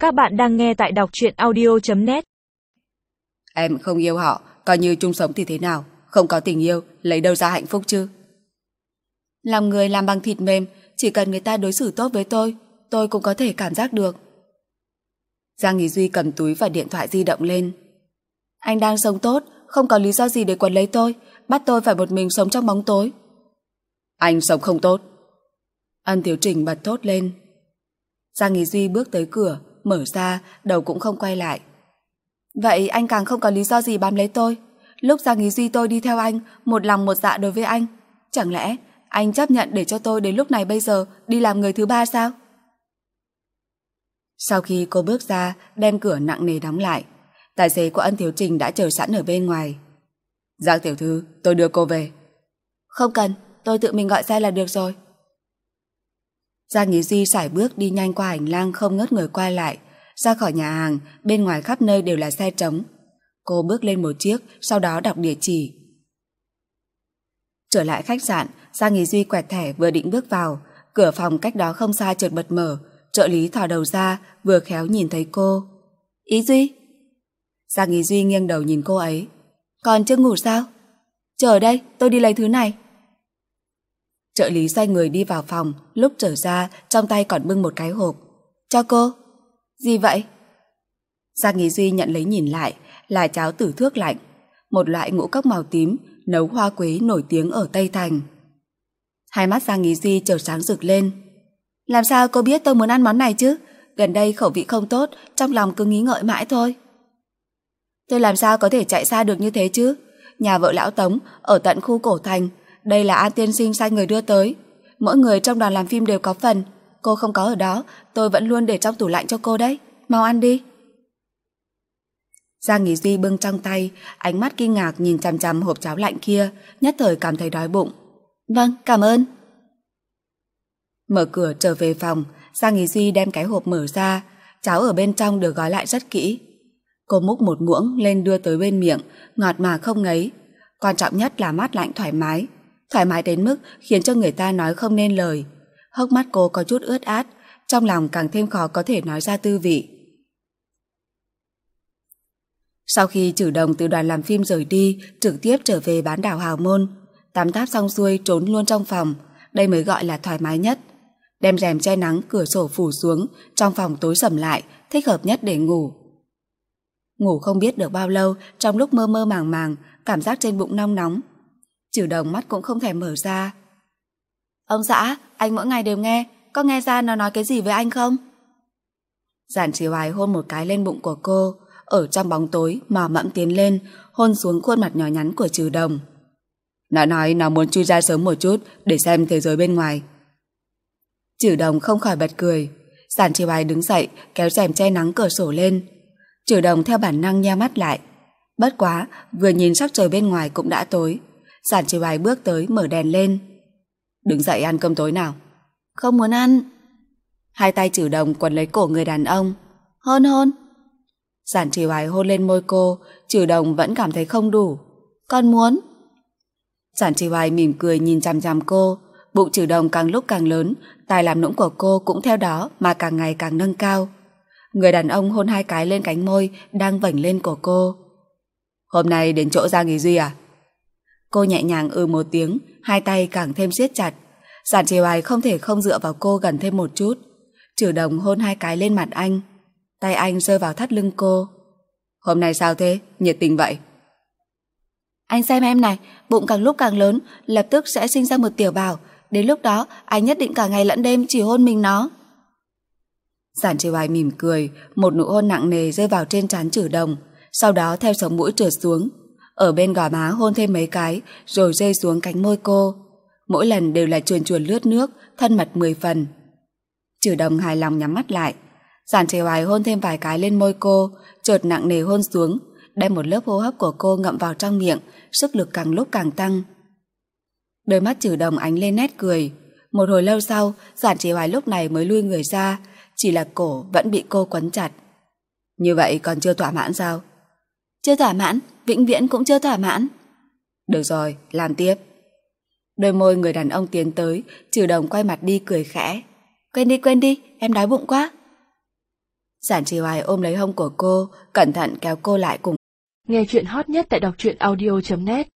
Các bạn đang nghe tại đọc truyện audio.net. Em không yêu họ, coi như chung sống thì thế nào? Không có tình yêu, lấy đâu ra hạnh phúc chứ? Lòng người làm bằng thịt mềm, chỉ cần người ta đối xử tốt với tôi cũng có thể cảm giác được. Giang Ý Duy cầm túi và điện thoại di động lên. Anh đang sống tốt, không có lý do gì để quấn lấy tôi, bắt tôi phải một mình sống trong bóng tối. Anh sống không tốt. Ân Thiếu Trình bật thốt lên. Giang Ý Duy bước tới cửa, mở ra, đầu cũng không quay lại. Vậy anh càng không có lý do gì bám lấy tôi. Lúc Giang Ý Duy tôi đi theo anh, một lòng một dạ đối với anh. Chẳng lẽ anh chấp nhận để cho tôi đến lúc này bây giờ đi làm người thứ ba sao? Sau khi cô bước ra, đem cửa nặng nề đóng lại, tài xế của Ân Thiếu Trình đã chờ sẵn ở bên ngoài. Giang tiểu thư, tôi đưa cô về. Không cần, tôi tự mình gọi xe là được rồi. Giang Ý Duy sải bước đi nhanh qua hành lang không ngớt người qua lại, ra khỏi nhà hàng, bên ngoài khắp nơi đều là xe trống. Cô bước lên một chiếc, sau đó đọc địa chỉ. Trở lại khách sạn, Giang Ý Duy quẹt thẻ vừa định bước vào, cửa phòng cách đó không xa chợt bật mở, trợ lý thò đầu ra, vừa khéo nhìn thấy cô. Ý Duy? Giang Ý Duy nghiêng đầu nhìn cô ấy. Còn chưa ngủ sao? Chờ ở đây, tôi đi lấy thứ này. Trợ lý xoay người đi vào phòng, lúc trở ra, trong tay còn bưng một cái hộp. Cho cô. Gì vậy? Giang Ý Duy nhận lấy nhìn lại, là cháo tử thước lạnh, một loại ngũ cốc màu tím, nấu hoa quế nổi tiếng ở Tây Thành. Hai mắt Giang Ý Duy chợt sáng rực lên. Làm sao cô biết tôi muốn ăn món này chứ? Gần đây khẩu vị không tốt, trong lòng cứ nghĩ ngợi mãi thôi. Tôi làm sao có thể chạy xa được như thế chứ? Nhà vợ lão Tống ở tận khu cổ thành, đây là An tiên sinh sai người đưa tới. Mỗi người trong đoàn làm phim đều có phần. Cô không có ở đó, tôi vẫn luôn để trong tủ lạnh cho cô đấy. Mau ăn đi. Giang Ý Duy bưng trong tay, ánh mắt kinh ngạc nhìn chằm chằm hộp cháo lạnh kia, nhất thời cảm thấy đói bụng. Vâng, cảm ơn. Mở cửa trở về phòng, Giang Ý Duy đem cái hộp mở ra, cháo ở bên trong được gói lại rất kỹ. Cô múc một muỗng lên đưa tới bên miệng, ngọt mà không ngấy. Quan trọng nhất là mát lạnh thoải mái đến mức khiến cho người ta nói không nên lời. Hốc mắt cô có chút ướt át, trong lòng càng thêm khó có thể nói ra tư vị. Sau khi Trử Đồng từ đoàn làm phim rời đi, trực tiếp trở về bán đảo Hào Môn, tắm táp xong xuôi trốn luôn trong phòng, đây mới gọi là thoải mái nhất. Đem rèm che nắng cửa sổ phủ xuống, trong phòng tối sầm lại, thích hợp nhất để ngủ. Ngủ không biết được bao lâu, trong lúc mơ mơ màng màng, cảm giác trên bụng nóng nóng. Trử Đồng mắt cũng không thèm mở ra. Ông xã, anh mỗi ngày đều nghe, có nghe ra nó nói cái gì với anh không? Giản Chỉ Hoài hôn một cái lên bụng của cô, ở trong bóng tối mò mẫm tiến lên, hôn xuống khuôn mặt nhỏ nhắn của Trử Đồng. Nó nói nó muốn chui ra sớm một chút để xem thế giới bên ngoài. Trử Đồng không khỏi bật cười. Giản Chỉ Hoài đứng dậy, kéo rèm che nắng cửa sổ lên. Trử Đồng theo bản năng nheo mắt lại. Bất quá, vừa nhìn sắc trời bên ngoài cũng đã tối. Giản Chỉ Hoài bước tới mở đèn lên. Đứng dậy ăn cơm tối nào. Không muốn ăn. Hai tay Trử Đồng quấn lấy cổ người đàn ông. Hôn. Giản Chỉ Hoài hôn lên môi cô, Trử Đồng vẫn cảm thấy không đủ. Con muốn. Giản Chỉ Hoài mỉm cười nhìn chằm chằm cô, bụng Trử Đồng càng lúc càng lớn, tài làm nũng của cô cũng theo đó mà càng ngày càng nâng cao. Người đàn ông hôn hai cái lên cánh môi đang vểnh lên của cô. Hôm nay đến chỗ Giang Ý Duy à? Cô nhẹ nhàng một tiếng, hai tay càng thêm siết chặt. Giản Chỉ Hoài không thể không dựa vào cô gần thêm một chút. Trử Đồng hôn hai cái lên mặt anh, tay anh rơi vào thắt lưng cô. Hôm nay sao thế, nhiệt tình vậy? Anh xem em này, bụng càng lúc càng lớn, lập tức sẽ sinh ra một tiểu bảo. Đến lúc đó, anh nhất định cả ngày lẫn đêm chỉ hôn mình nó. Giản Chỉ Hoài mỉm cười, một nụ hôn nặng nề rơi vào trên trán Trử Đồng, sau đó theo sống mũi trượt xuống, ở bên gò má hôn thêm mấy cái, rồi rơi xuống cánh môi cô. Mỗi lần đều là chuồn chuồn lướt nước, thân mật 10 phần. Trử Đồng hài lòng nhắm mắt lại. Giản Chỉ Hoài hôn thêm vài cái lên môi cô, chợt nặng nề hôn xuống, đem một lớp hô hấp của cô ngậm vào trong miệng, sức lực càng lúc càng tăng. Đôi mắt Trử Đồng ánh lên nét cười. Một hồi lâu sau, Giản Chỉ Hoài lúc này mới lui người ra, chỉ là cổ vẫn bị cô quấn chặt. Như vậy còn chưa thỏa mãn sao? Chưa thỏa mãn, vĩnh viễn cũng chưa thỏa mãn. Được rồi, làm tiếp. Đôi môi người đàn ông tiến tới, Trử Đồng quay mặt đi cười khẽ. Quên đi, em đói bụng quá. Giản Trì Hoài ôm lấy hông của cô, cẩn thận kéo cô lại cùng. Nghe chuyện hot nhất tại đọc truyện audio.net